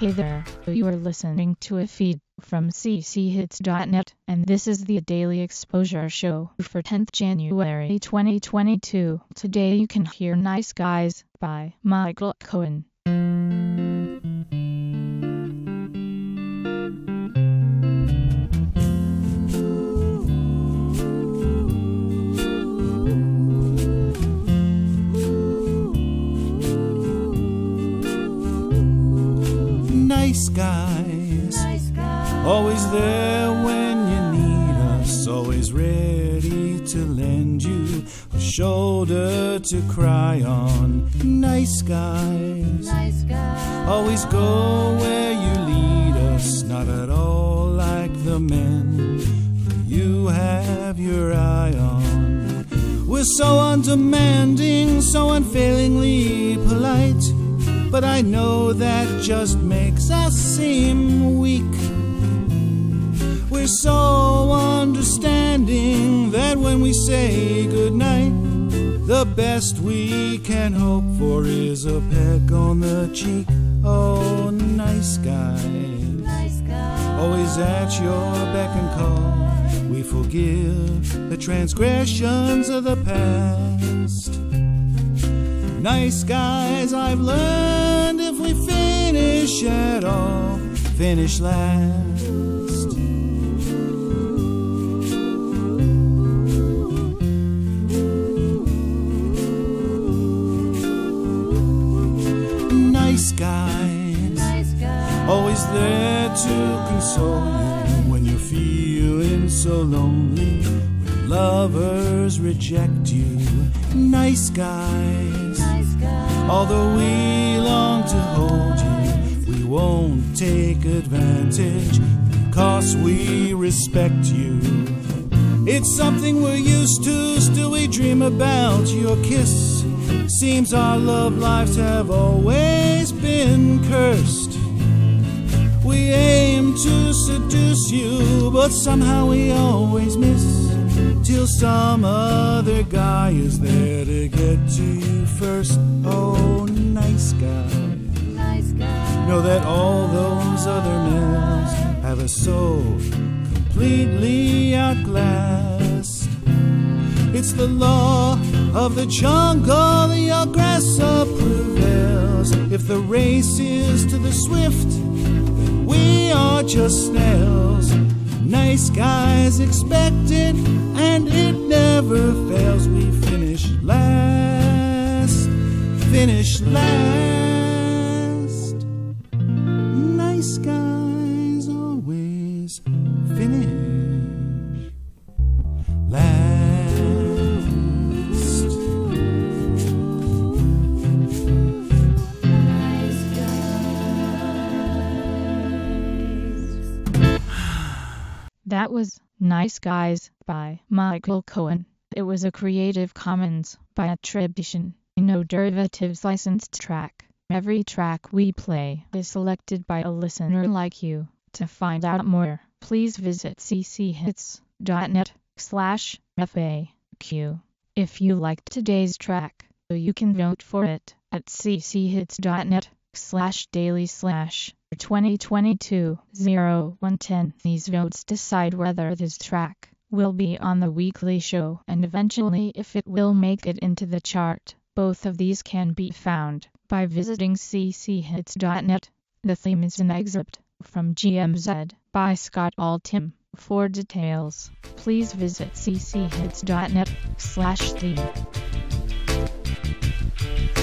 Hey there, you are listening to a feed from cchits.net, and this is the Daily Exposure Show for 10th January 2022. Today you can hear Nice Guys by Michael Cohen. Nice guys, always there when you need us, always ready to lend you a shoulder to cry on. Nice guys, always go where you lead us, not at all like the men you have your eye on. We're so undemanding, so unfailingly polite, but I know that just makes us seem weak. We're so understanding that when we say goodnight, the best we can hope for is a peck on the cheek. Oh, nice guys, always at your beck and call. We forgive the transgressions of the past. Nice guys, I've learned, if we finish at all, finish last. Nice guys, always there to console you when you're feeling so lonely, when lovers reject you. Nice guys, although we long to hold you, we won't take advantage because we respect you. It's something we're used to, still we dream about your kiss. Seems our love lives have always been cursed. We aim to seduce you, but somehow we always miss, till some other guy is there to get to you first. Oh, nice guy, know that all those other males have us so completely outclassed. It's the law of the jungle, the aggressor prevails. If the race is to the swift, then we are just snails. Nice guys expect it, and it never fails. We finish last, finish last. Nice guys always finish last. That was Nice Guys by Michael Cohen. It was a Creative Commons by attribution, no derivatives licensed track. Every track we play is selected by a listener like you. To find out more, please visit cchits.net/FAQ. If you liked today's track, you can vote for it at cchits.net/daily/2022-0110. These votes decide whether this track will be on the weekly show and eventually if it will make it into the chart. Both of these can be found by visiting cchits.net. The theme is an excerpt from GMZ by Scott Altham. For details, please visit cchits.net/theme.